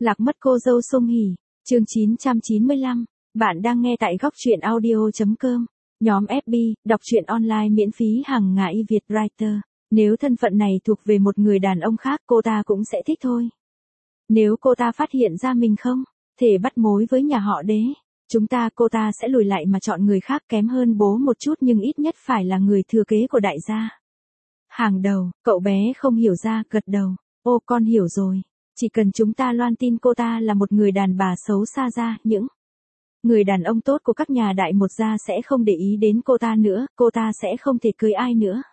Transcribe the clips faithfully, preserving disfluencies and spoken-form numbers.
Lạc mất cô dâu Song Hỷ, chương chín trăm chín mươi lăm. Bạn đang nghe tại góc truyện audio chấm com. Nhóm ép bê, đọc truyện online miễn phí hàng ngày Việt Writer. Nếu thân phận này thuộc về một người đàn ông khác, cô ta cũng sẽ thích thôi. Nếu cô ta phát hiện ra mình không thể bắt mối với nhà họ Đế, chúng ta cô ta sẽ lùi lại mà chọn người khác kém hơn bố một chút nhưng ít nhất phải là người thừa kế của đại gia. Hàng đầu, cậu bé không hiểu ra, gật đầu. Ô, con hiểu rồi. Chỉ cần chúng ta loan tin cô ta là một người đàn bà xấu xa ra, những người đàn ông tốt của các nhà đại một gia sẽ không để ý đến cô ta nữa, cô ta sẽ không thể cưới ai nữa.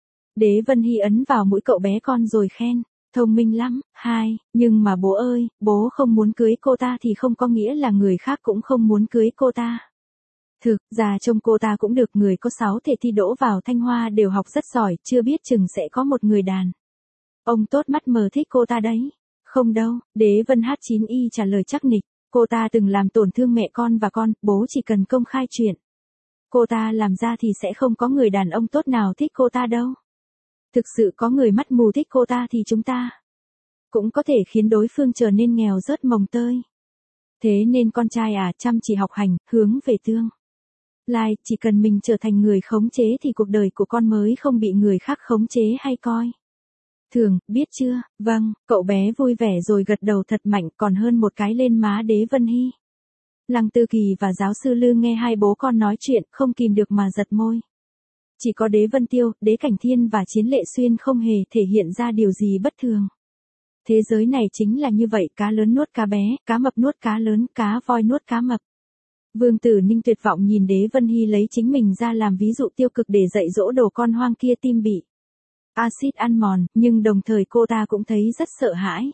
Đế Vân Hy ấn vào mũi cậu bé con rồi khen, thông minh lắm. Hai, nhưng mà bố ơi, bố không muốn cưới cô ta thì không có nghĩa là người khác cũng không muốn cưới cô ta. Thực ra trông cô ta cũng được, người có sáu thể thi đỗ vào Thanh Hoa đều học rất giỏi, chưa biết chừng sẽ có một người đàn ông tốt mắt mờ thích cô ta đấy. Không đâu, Đế Vân hát chín y trả lời chắc nịch, cô ta từng làm tổn thương mẹ con và con, bố chỉ cần công khai chuyện cô ta làm ra thì sẽ không có người đàn ông tốt nào thích cô ta đâu. Thực sự có người mắt mù thích cô ta thì chúng ta cũng có thể khiến đối phương trở nên nghèo rớt mồng tơi. Thế nên con trai à, chăm chỉ học hành, hướng về tương lai, chỉ cần mình trở thành người khống chế thì cuộc đời của con mới không bị người khác khống chế hay coi thường, biết chưa? Vâng, cậu bé vui vẻ rồi gật đầu thật mạnh, còn hơn một cái lên má Đế Vân Hy. Lăng Tư Kỳ và giáo sư Lư nghe hai bố con nói chuyện, không kìm được mà giật môi. Chỉ có Đế Vân Tiêu, Đế Cảnh Thiên và Chiến Lệ Xuyên không hề thể hiện ra điều gì bất thường. Thế giới này chính là như vậy, cá lớn nuốt cá bé, cá mập nuốt cá lớn, cá voi nuốt cá mập. Vương Tử Ninh tuyệt vọng nhìn Đế Vân Hy lấy chính mình ra làm ví dụ tiêu cực để dạy dỗ đồ con hoang kia, tim bị axit ăn mòn, nhưng đồng thời cô ta cũng thấy rất sợ hãi.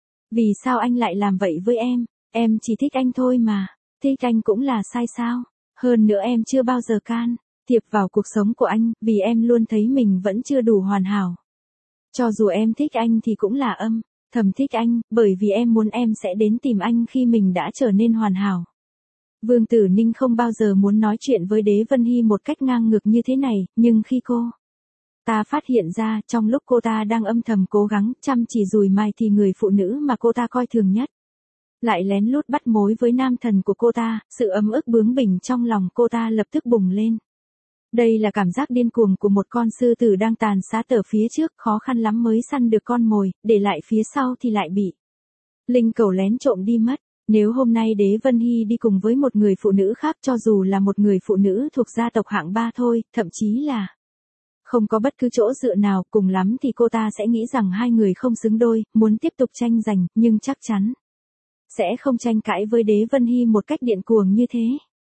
Vì sao anh lại làm vậy với em? Em chỉ thích anh thôi mà. Thích anh cũng là sai sao? Hơn nữa em chưa bao giờ can thiệp vào cuộc sống của anh, vì em luôn thấy mình vẫn chưa đủ hoàn hảo. Cho dù em thích anh thì cũng là âm thầm thích anh, bởi vì em muốn em sẽ đến tìm anh khi mình đã trở nên hoàn hảo. Vương Tử Ninh không bao giờ muốn nói chuyện với Đế Vân Hy một cách ngang ngược như thế này, nhưng khi cô ta phát hiện ra, trong lúc cô ta đang âm thầm cố gắng, chăm chỉ dùi mai thì người phụ nữ mà cô ta coi thường nhất lại lén lút bắt mối với nam thần của cô ta, sự ấm ức bướng bỉnh trong lòng cô ta lập tức bùng lên. Đây là cảm giác điên cuồng của một con sư tử đang tàn sát ở phía trước, khó khăn lắm mới săn được con mồi, để lại phía sau thì lại bị linh cẩu lén trộm đi mất. Nếu hôm nay Đế Vân Hy đi cùng với một người phụ nữ khác, cho dù là một người phụ nữ thuộc gia tộc hạng ba thôi, thậm chí là không có bất cứ chỗ dựa nào, cùng lắm thì cô ta sẽ nghĩ rằng hai người không xứng đôi, muốn tiếp tục tranh giành, nhưng chắc chắn sẽ không tranh cãi với Đế Vân Hy một cách điên cuồng như thế.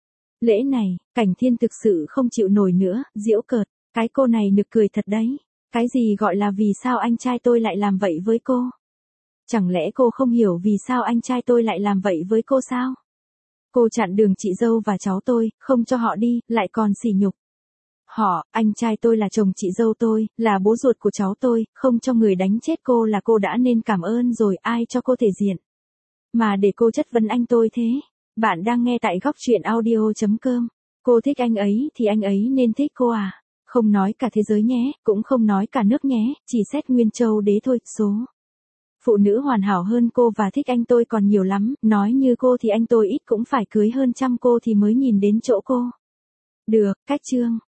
Lễ này, Cảnh Thiên thực sự không chịu nổi nữa, giễu cợt, cái cô này nực cười thật đấy. Cái gì gọi là vì sao anh trai tôi lại làm vậy với cô? Chẳng lẽ cô không hiểu vì sao anh trai tôi lại làm vậy với cô sao? Cô chặn đường chị dâu và cháu tôi, không cho họ đi, lại còn sỉ nhục họ. Anh trai tôi là chồng chị dâu tôi, là bố ruột của cháu tôi, không cho người đánh chết cô là cô đã nên cảm ơn rồi, ai cho cô thể diện mà để cô chất vấn anh tôi thế? Bạn đang nghe tại góc truyện audio chấm com. Cô thích anh ấy thì anh ấy nên thích cô à? Không nói cả thế giới nhé, cũng không nói cả nước nhé, chỉ xét Nguyên Châu Đế thôi. Số phụ nữ hoàn hảo hơn cô và thích anh tôi còn nhiều lắm, nói như cô thì anh tôi ít cũng phải cưới hơn trăm cô thì mới nhìn đến chỗ cô. Được, cách chương